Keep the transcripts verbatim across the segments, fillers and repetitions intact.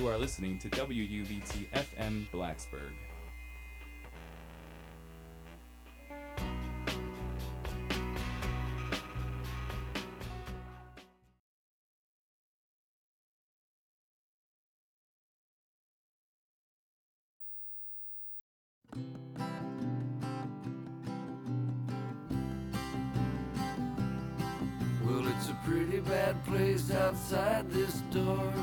You are listening to W U B T F M Blacksburg. Well, it's a pretty bad place outside this door.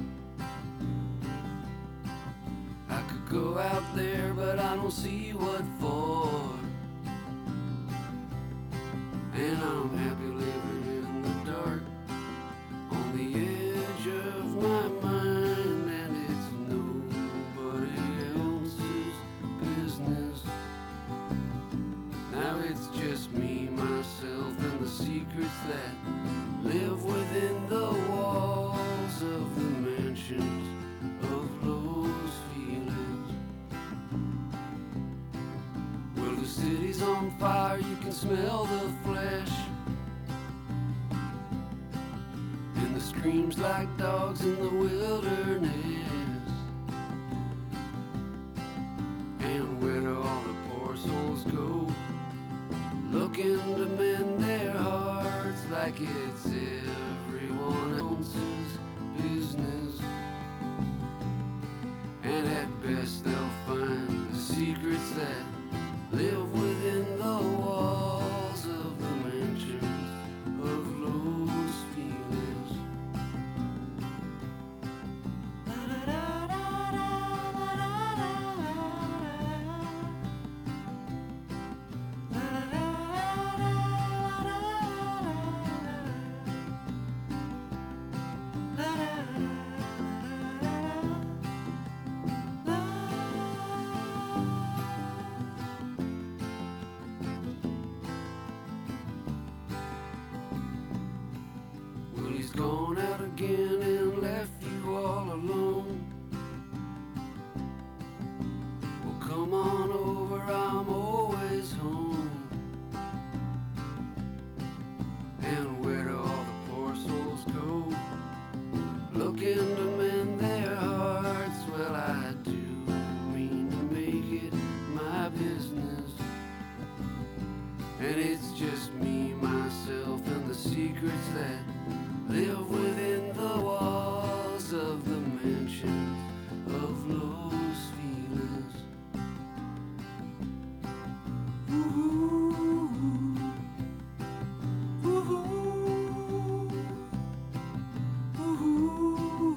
I could go out there, but I don't see what for. And I'm happy living in the dark, on the edge of my mind, and it's nobody else's business. Now it's just me, myself, and the secrets that live within the walls of the mansions of those feelings. Well, the city's on fire, you can smell the flesh, and the screams like dogs in the wilderness. And where do all the poor souls go, looking to mend their hearts like it's everyone else's business? And at best they'll find the secrets that live within the walls of the mansions of those feelings. Gone out again and left you all alone. Well, come on over, I'm always home. And where do all the poor souls go, looking to mend their hearts? Well, I do mean to make it my business. And it's just me, myself, and the secrets that live within the walls of the mansions of those feelings. Ooh, ooh, ooh, ooh.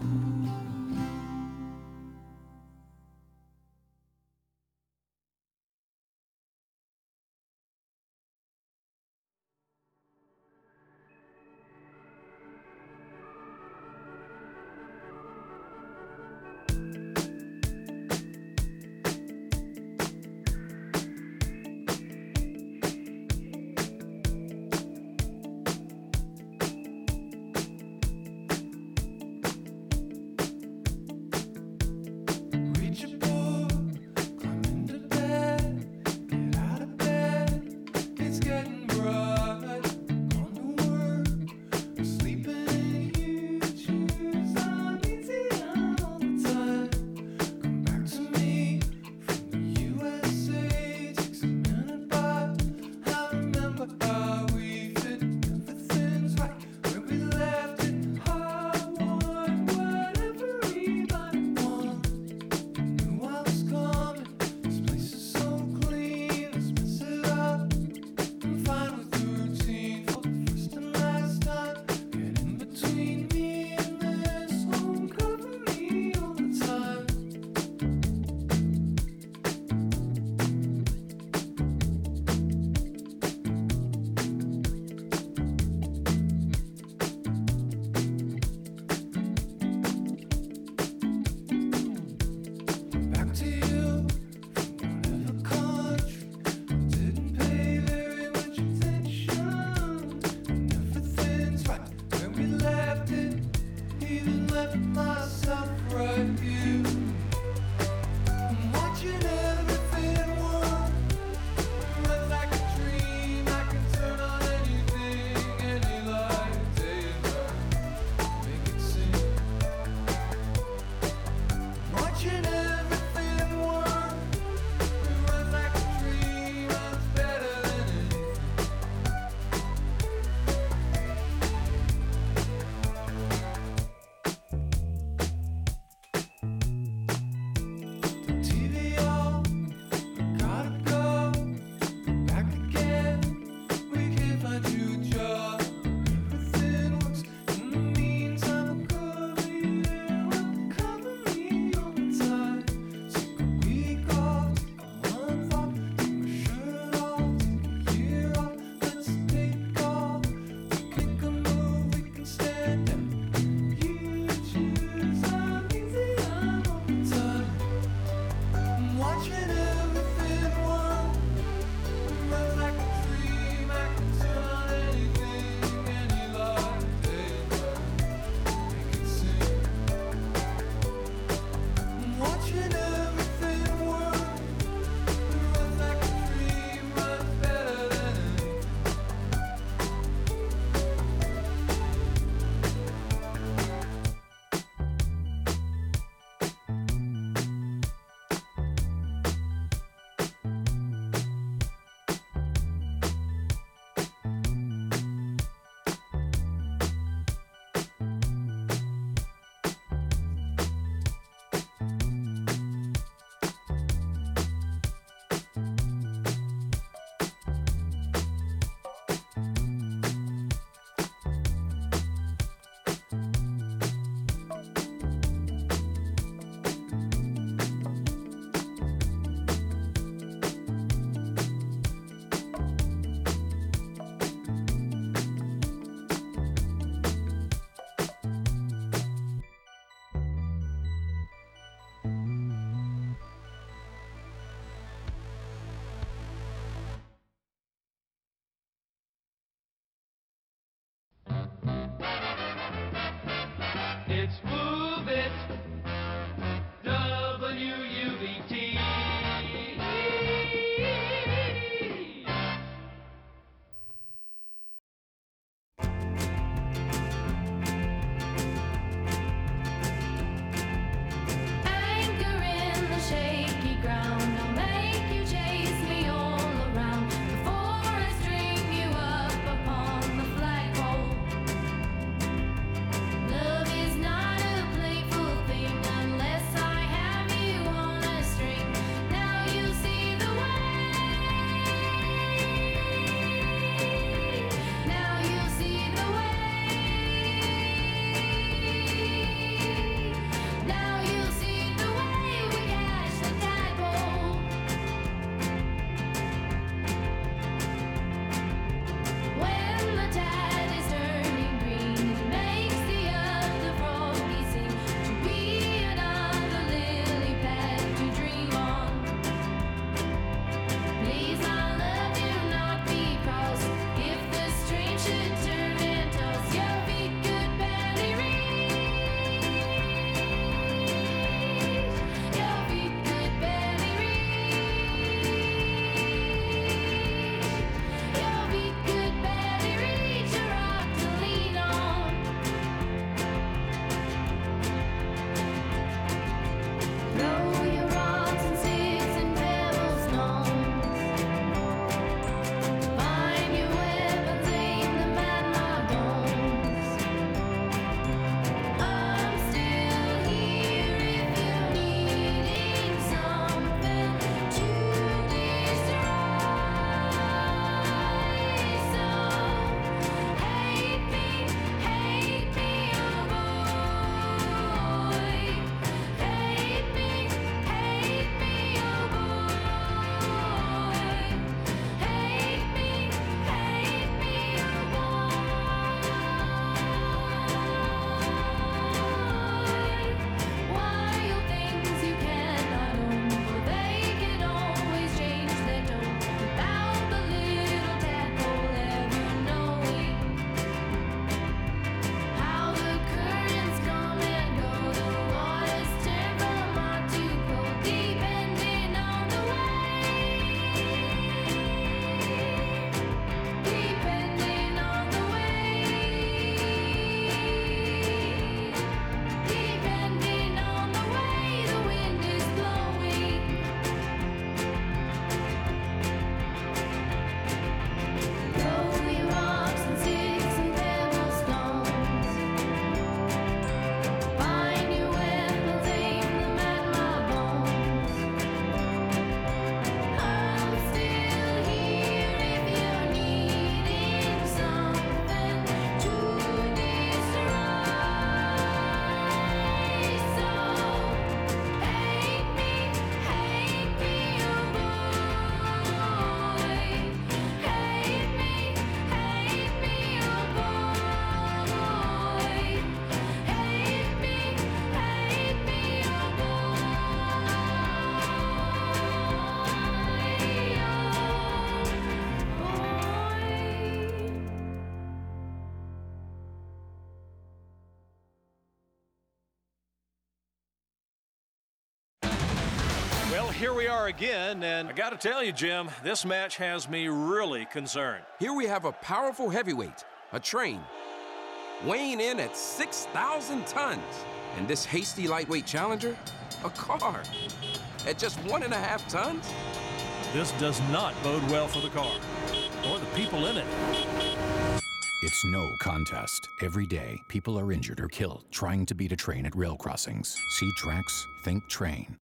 here we are again, and I got to tell you, Jim, this match has me really concerned. Here we have a powerful heavyweight, a train, weighing in at six thousand tons. And this hasty lightweight challenger, a car, at just one and a half tons? This does not bode well for the car, or the people in it. It's no contest. Every day, people are injured or killed trying to beat a train at rail crossings. See tracks, think train.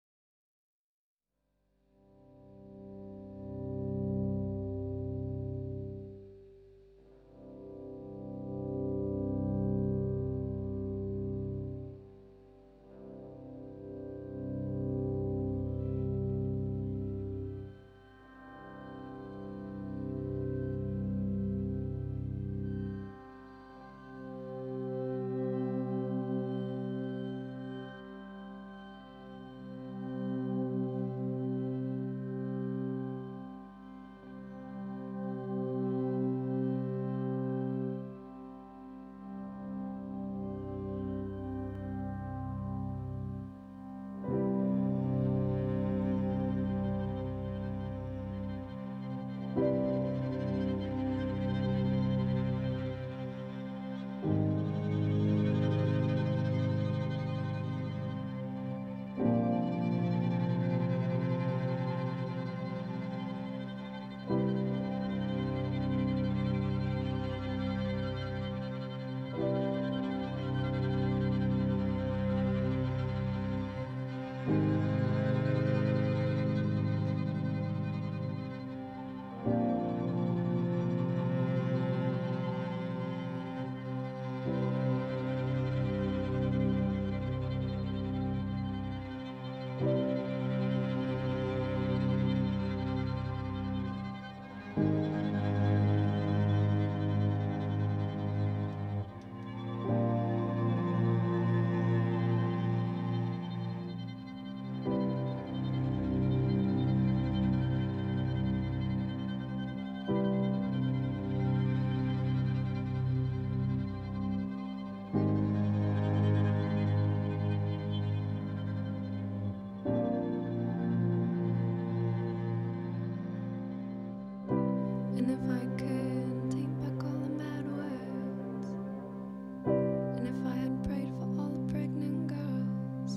And if I could take back all the bad words, and if I had prayed for all the pregnant girls,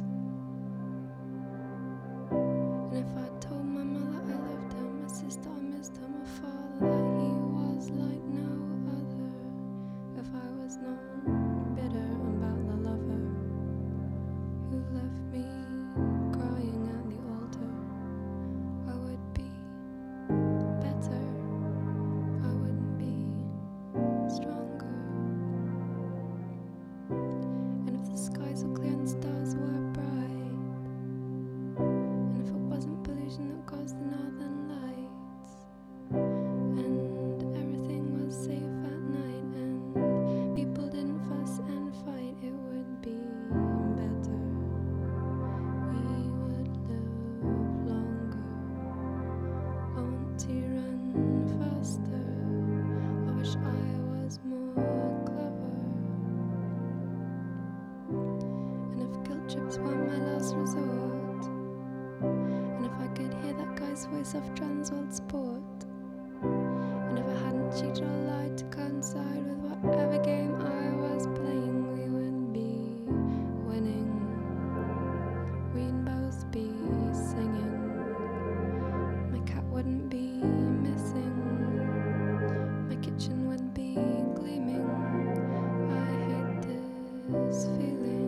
and if I told my mother I loved her, my sister I missed her, my father that he was like no other, if I was known bitter about the lover who left me crying at the altar, I would be better. I wouldn't be stronger. And if the skies were clear and stars were bright, and if it wasn't pollution that caused the northern lights, and everything was safe at night, and people didn't fuss and fight, it would be better. We would live longer. I want to run faster. I wish I was more clever. And if guilt trips were my last resort, and if I could hear that guy's voice off Trans World Sport, and if I hadn't cheated or lied to coincide with whatever game I was playing, we would be winning. We'd both be singing. My cat wouldn't be missing. My kitchen would be gleaming. I hate this feeling.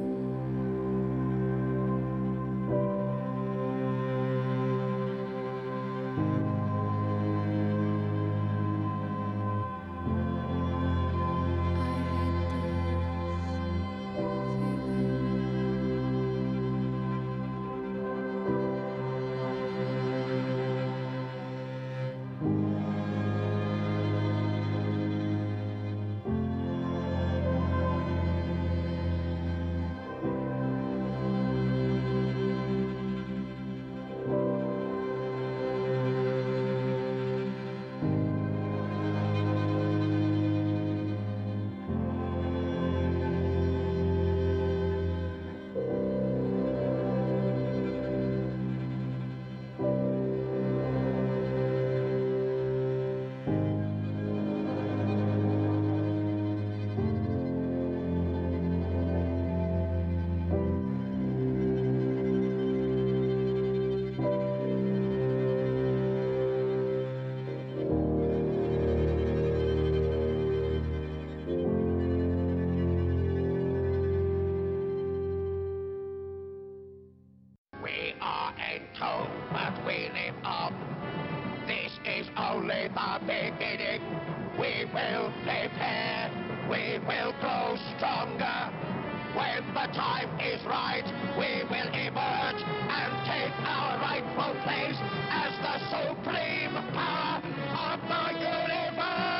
I hate plateau, but we live on. This is only the beginning. We will prepare, we will grow stronger. When the time is right, we will emerge and take our rightful place as the supreme power of the universe!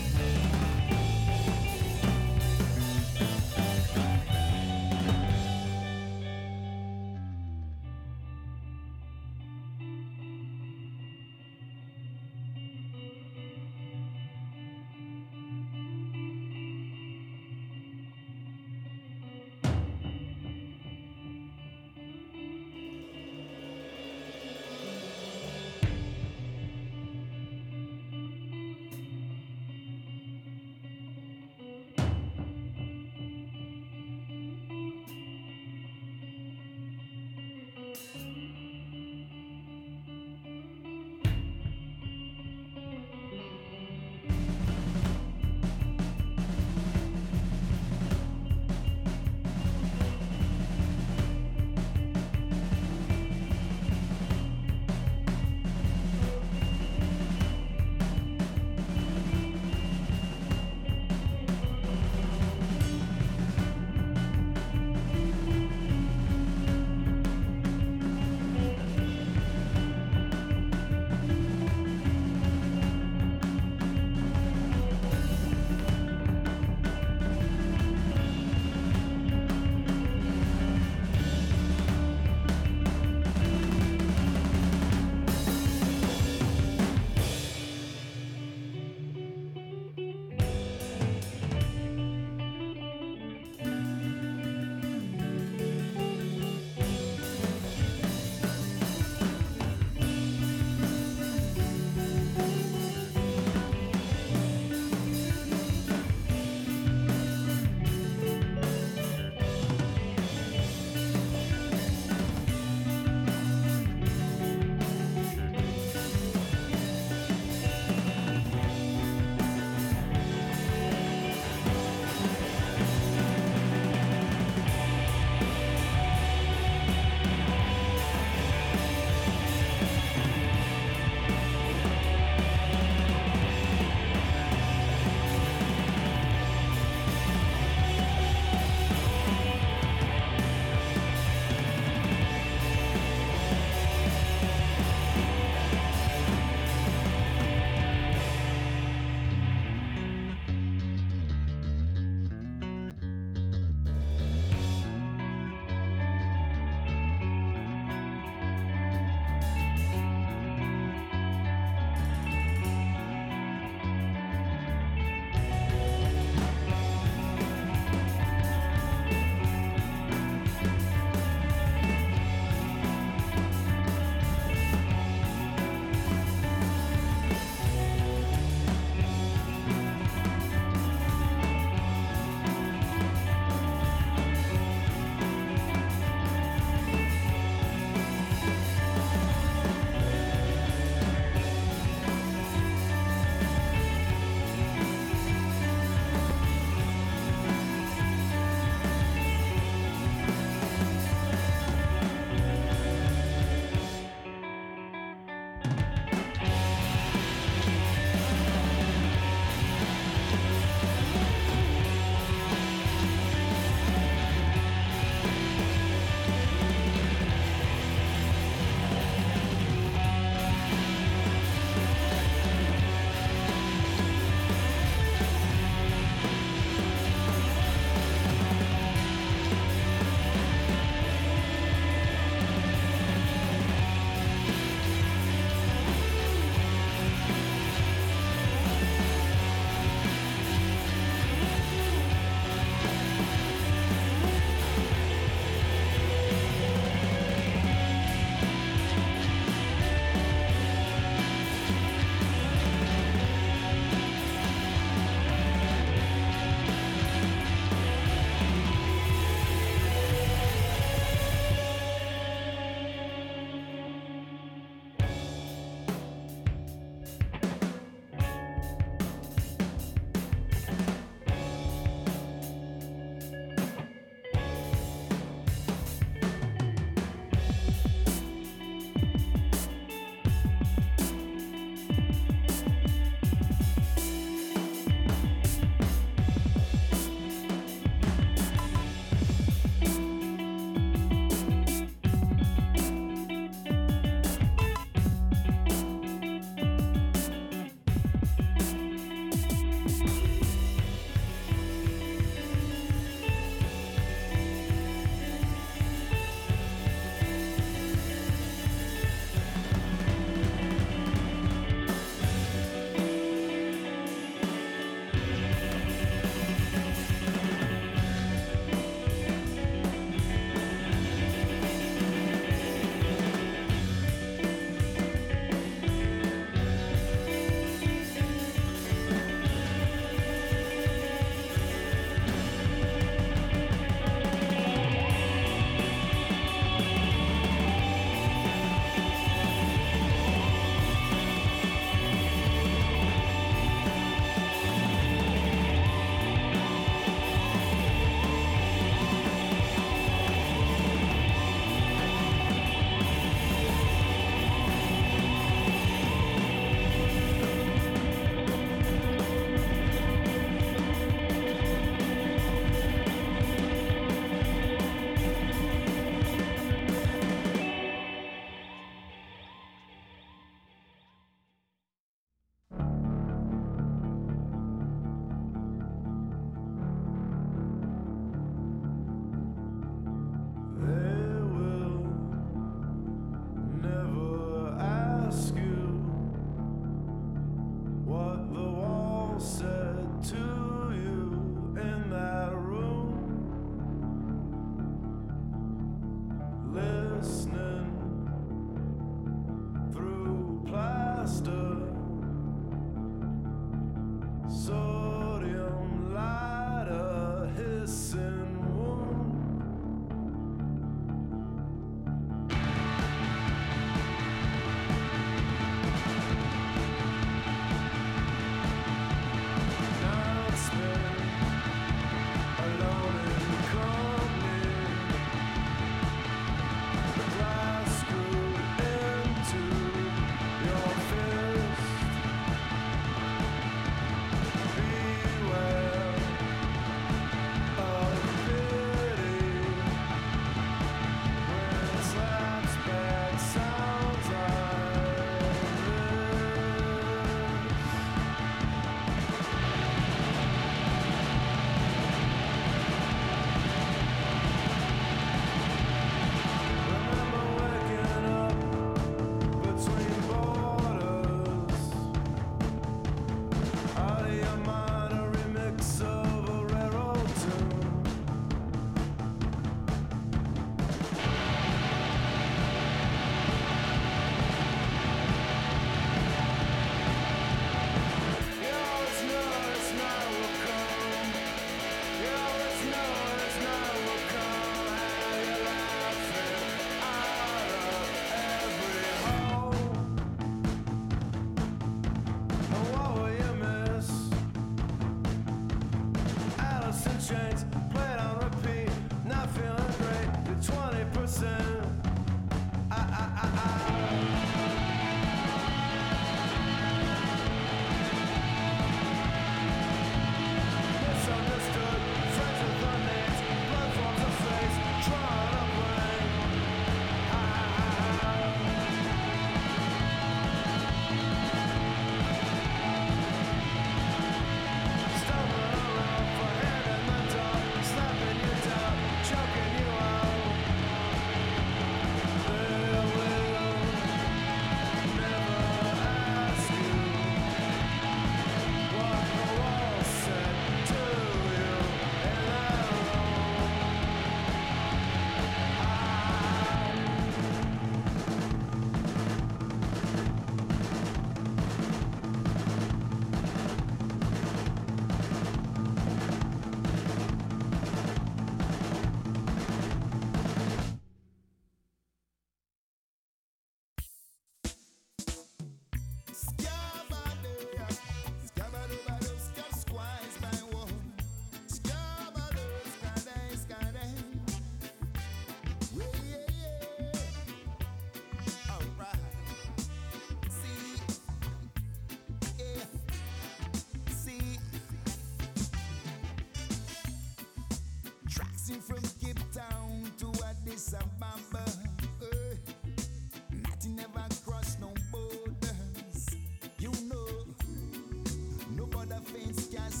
Fence can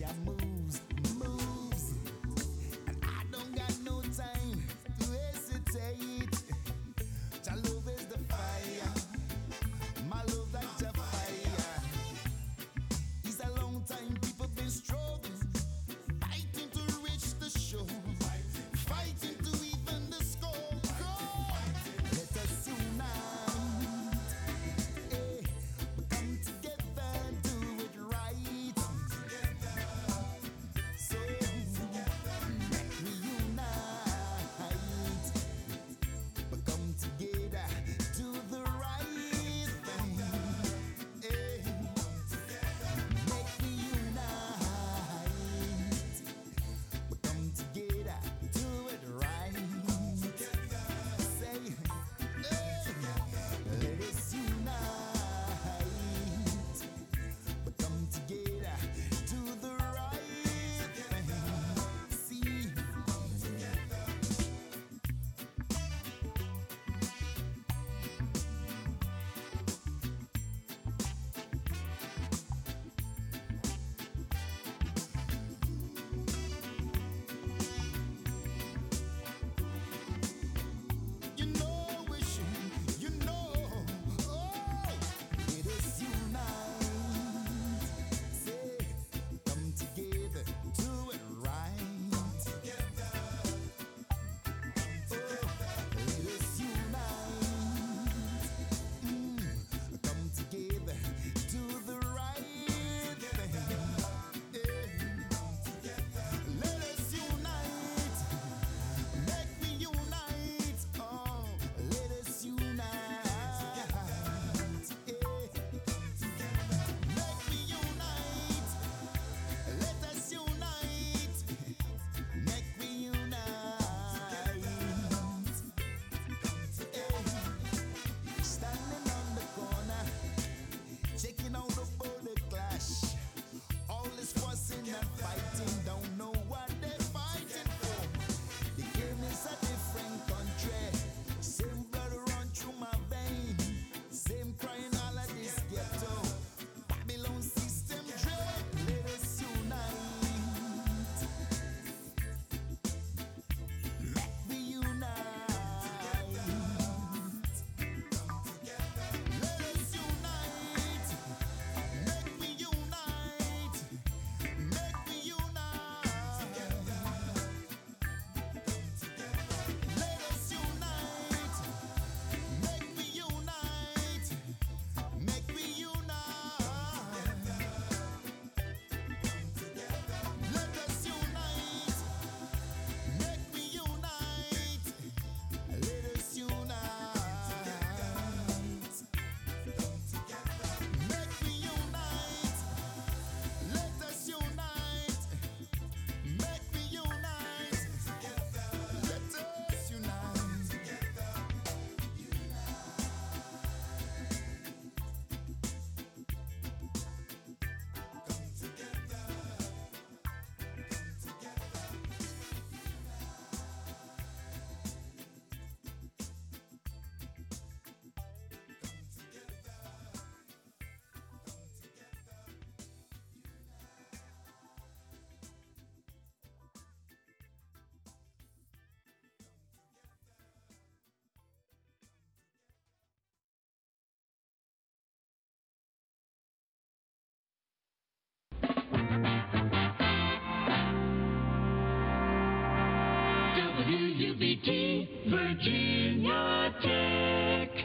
can moves, moves. And I don't got no time to hesitate. Your love is the fire, my love like the fire. It's a long time people been struggling, fighting to reach the shore, fighting to even the score. Let us unite, eh, come together and do it right. So let me unite, but come together, do the right thing. Eh, make me unite, but come together, do it right. Say, eh, let us unite, but come together, do the right thing. See. You know we should, you know, oh, let us unite. Say, come together, do it right. Oh, let us unite. Mm, come together, do the right thing. Eh, let us unite. Make me unite, oh, let us unite, eh. Make me unite, let us unite, make me unite, eh. Standing on the corner, checking out the border clash. All this fussing and fighting, don't know what they're fighting for. The game is a different country. Same blood run through my vein. Same crying all of this ghetto. Babylon system dread. Let us unite. Let me unite. Let us unite. Make me unite. Make me unite. Let us unite. Make me unite. Make me unite. Let us unite. Make me unite. Let us unite. Make me unite. Let us unite. Make me unite. Let us unite. W U B T Virginia Tech.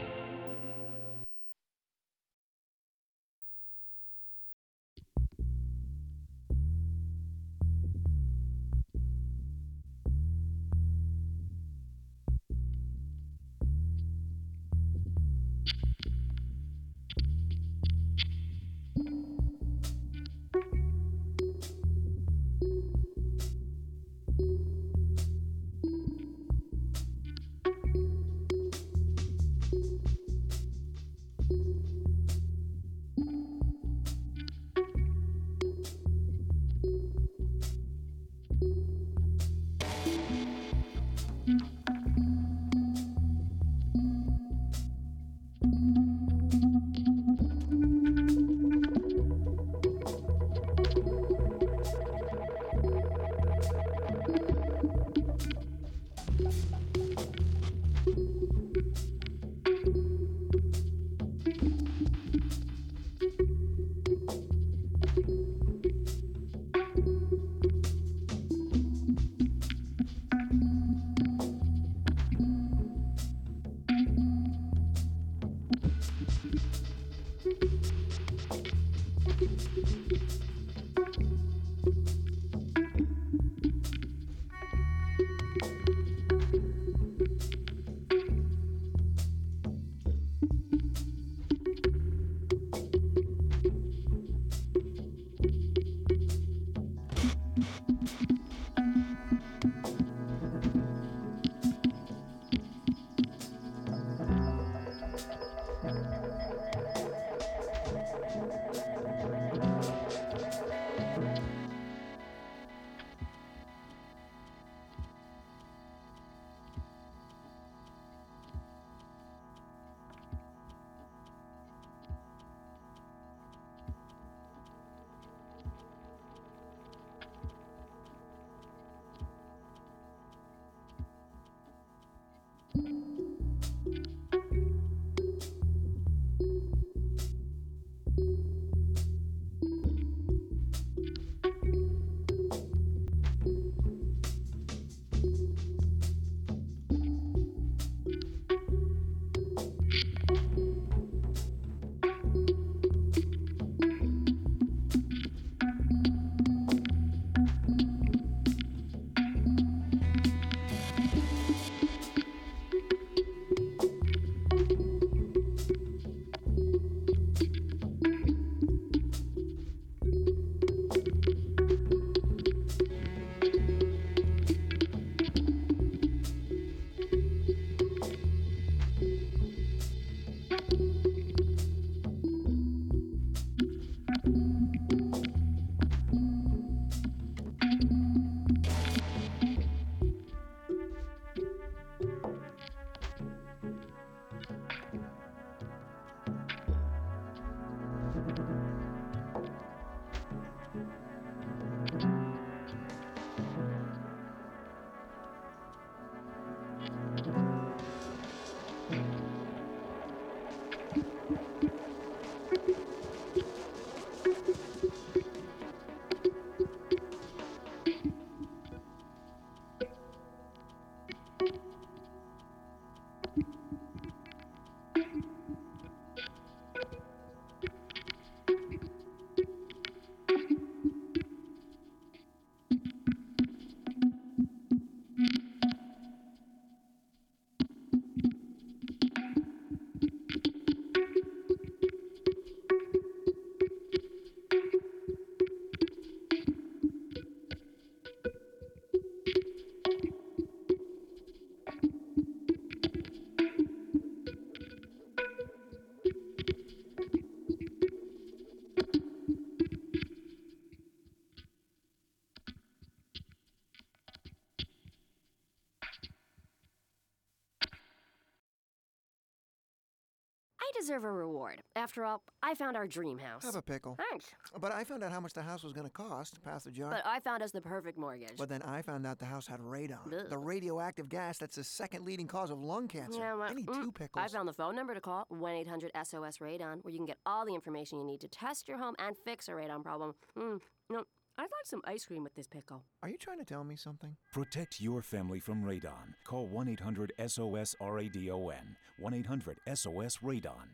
I deserve a reward. After all, I found our dream house. Have a pickle. Thanks. But I found out how much the house was going to cost. Pass the jar. But I found us the perfect mortgage. But then I found out the house had radon. Ugh. The radioactive gas that's the second leading cause of lung cancer. Yeah, well, I need mm, two pickles. I found the phone number to call, one eight hundred S O S Radon, where you can get all the information you need to test your home and fix a radon problem. Mm, you know, I'd like some ice cream with this pickle. Are you trying to tell me something? Protect your family from radon. Call one eight hundred S O S R A D O N. one eight hundred S O S Radon.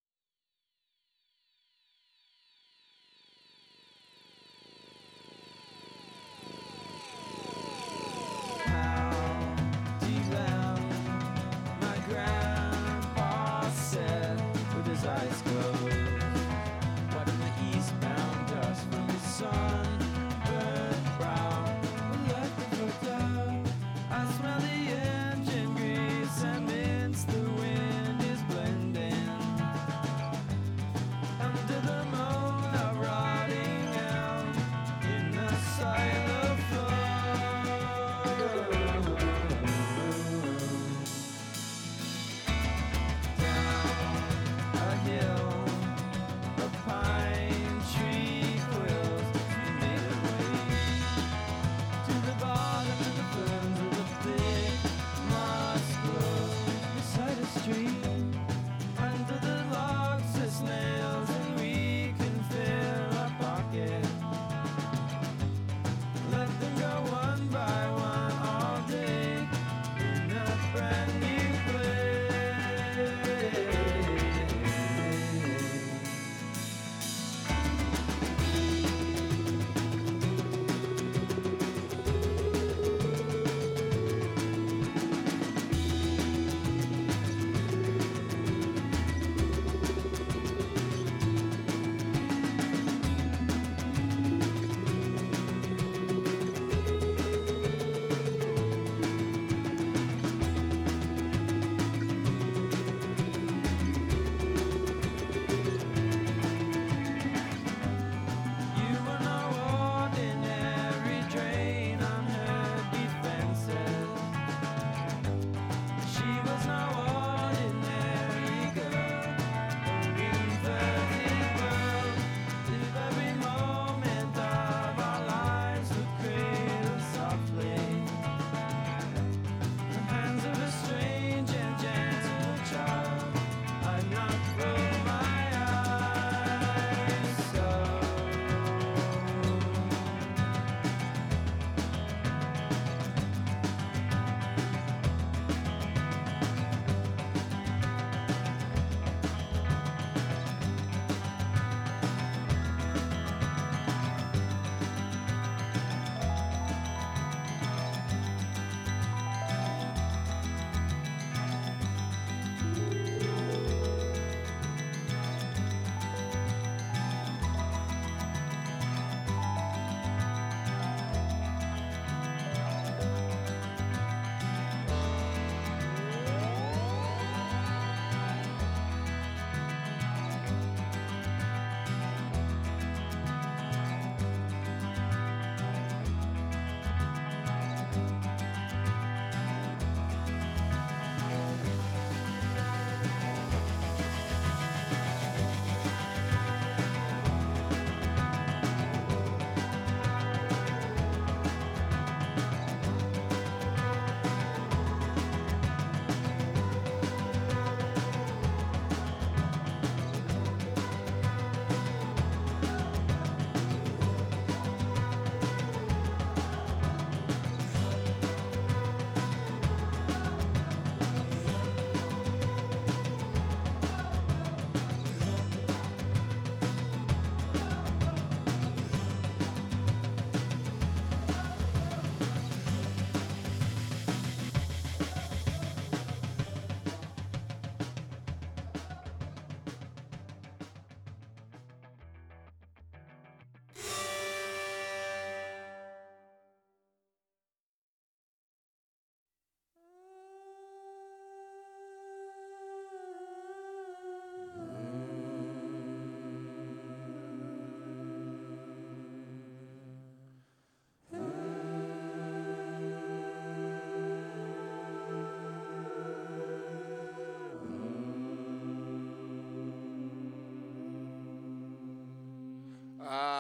Eyes closed, watching the eastbound dust from the sunburned brow. Left for doubt, I smell the engine grease and mince. The wind is blending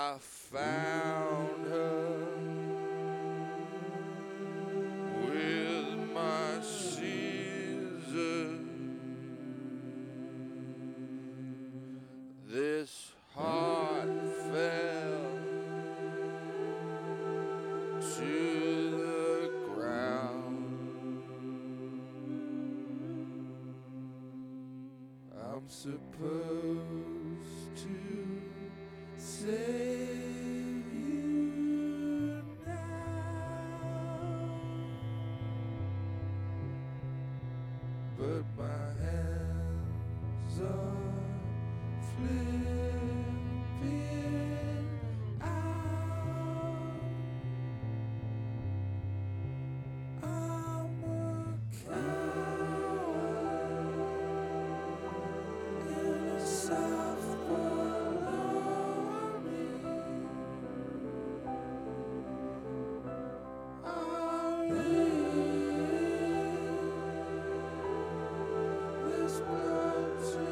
I found her with my scissors. This heart fell to the ground. I'm supposed to save you now, but my hands are flipping out. I'm a coward in a soft world army. I live this blood to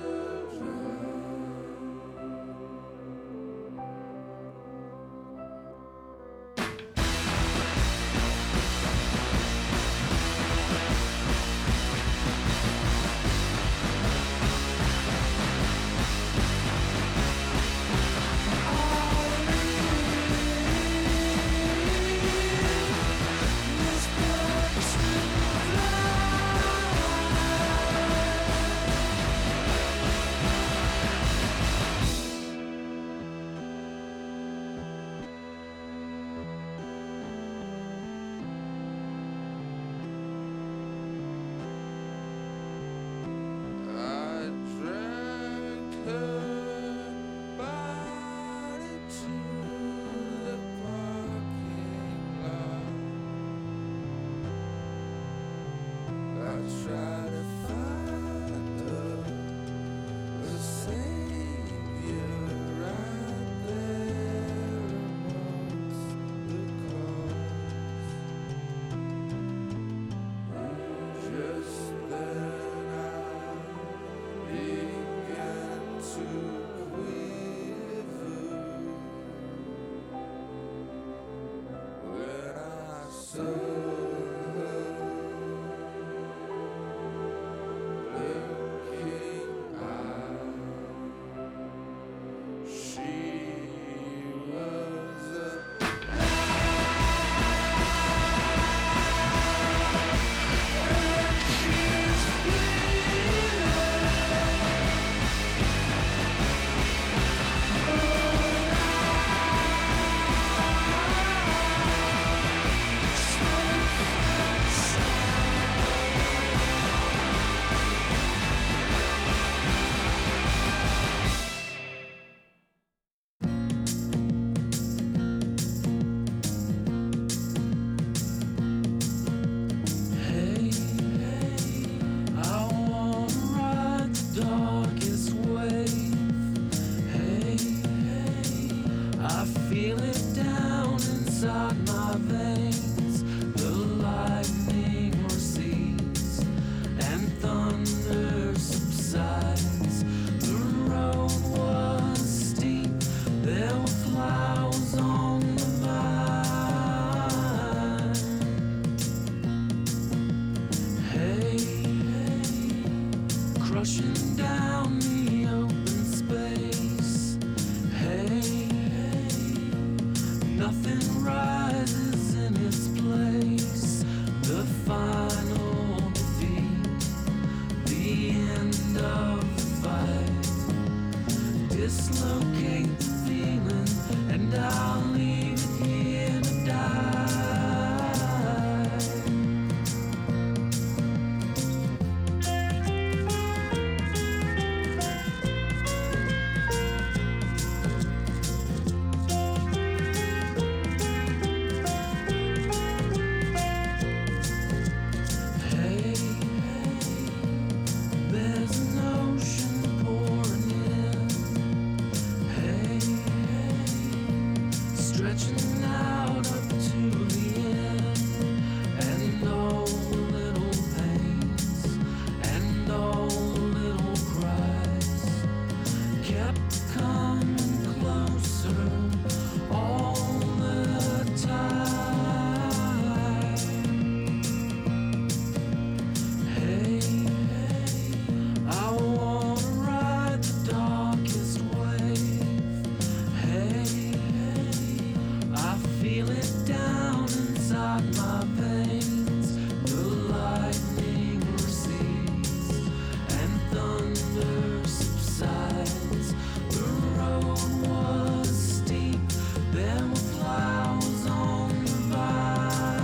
hide my pains. The lightning recedes and thunder subsides. The road was steep, there were flowers on the vine.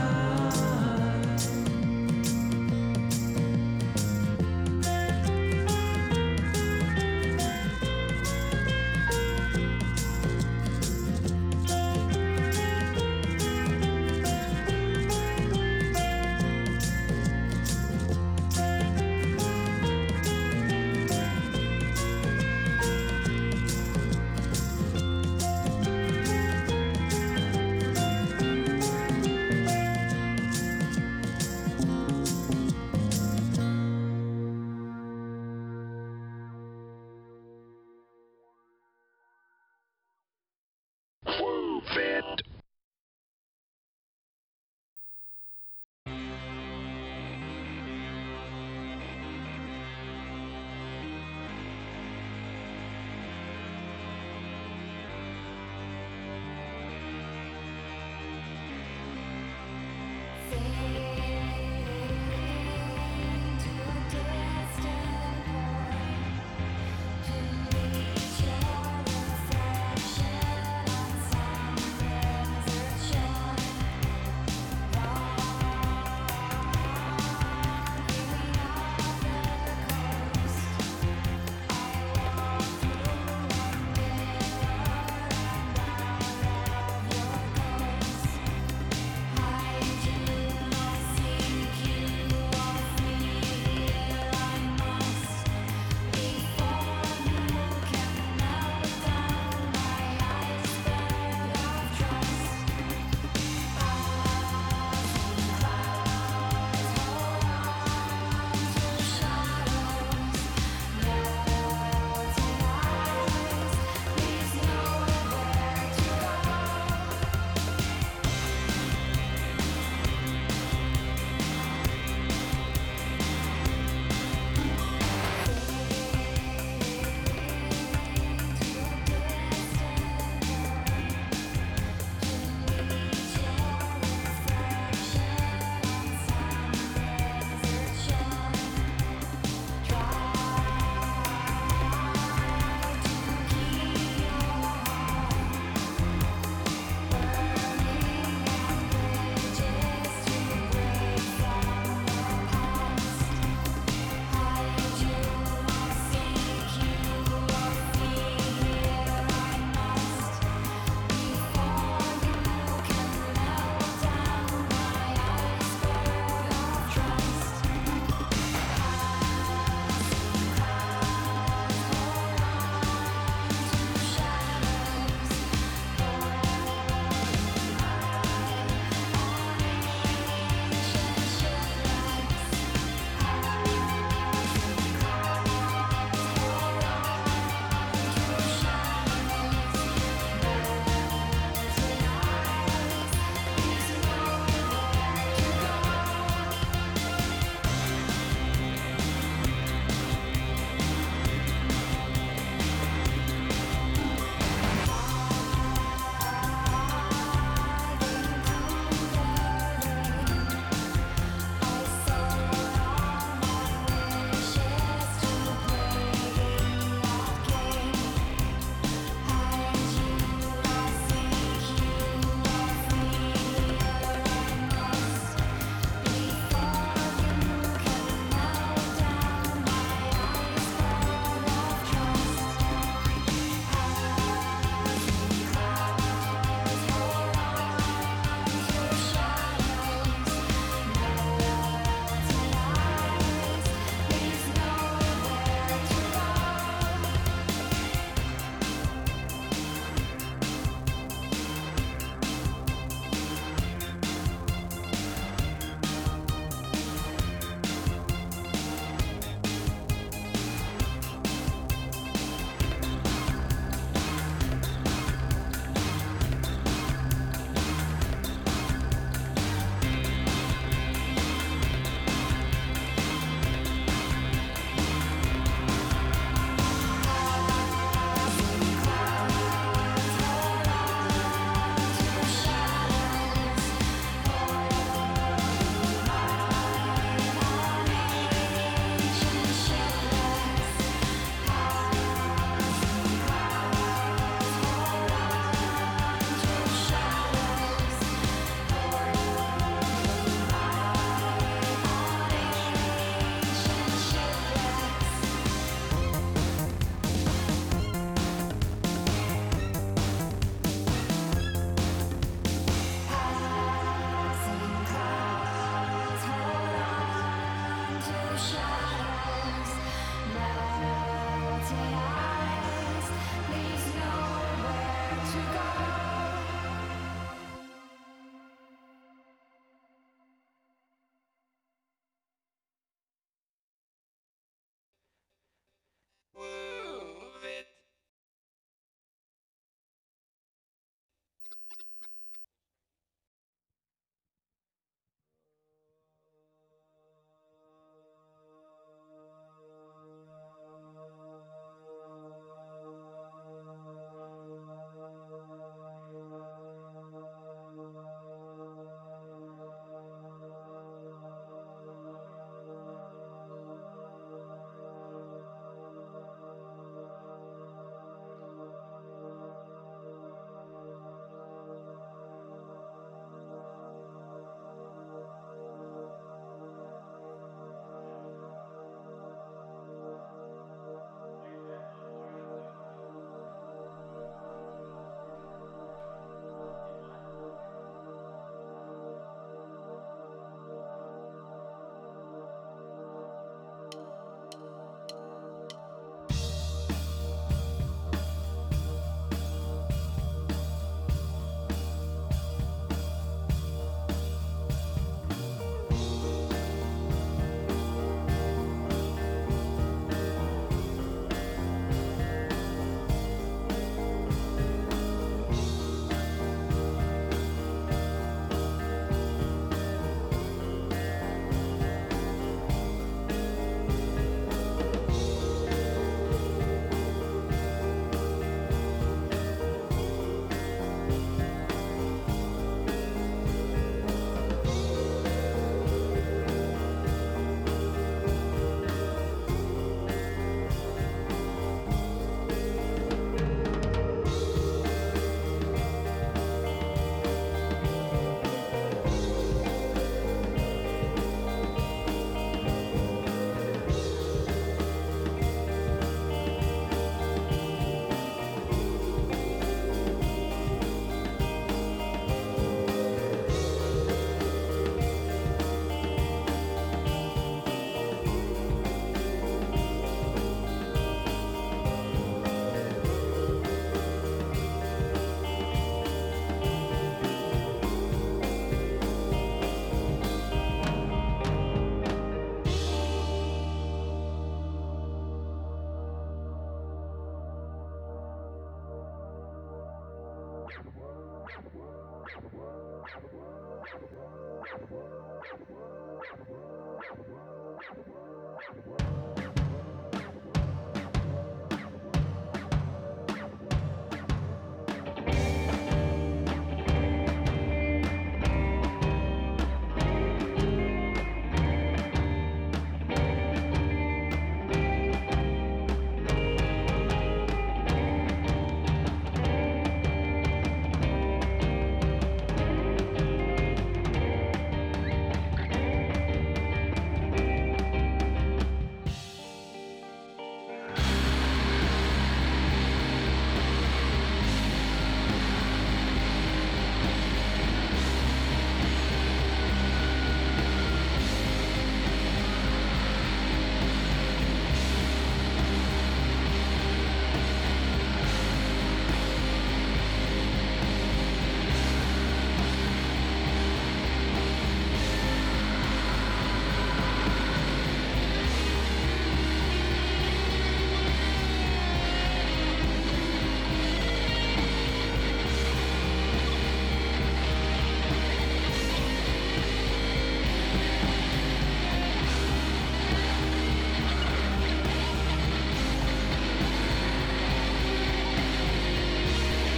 Fit. To reach your reflection on some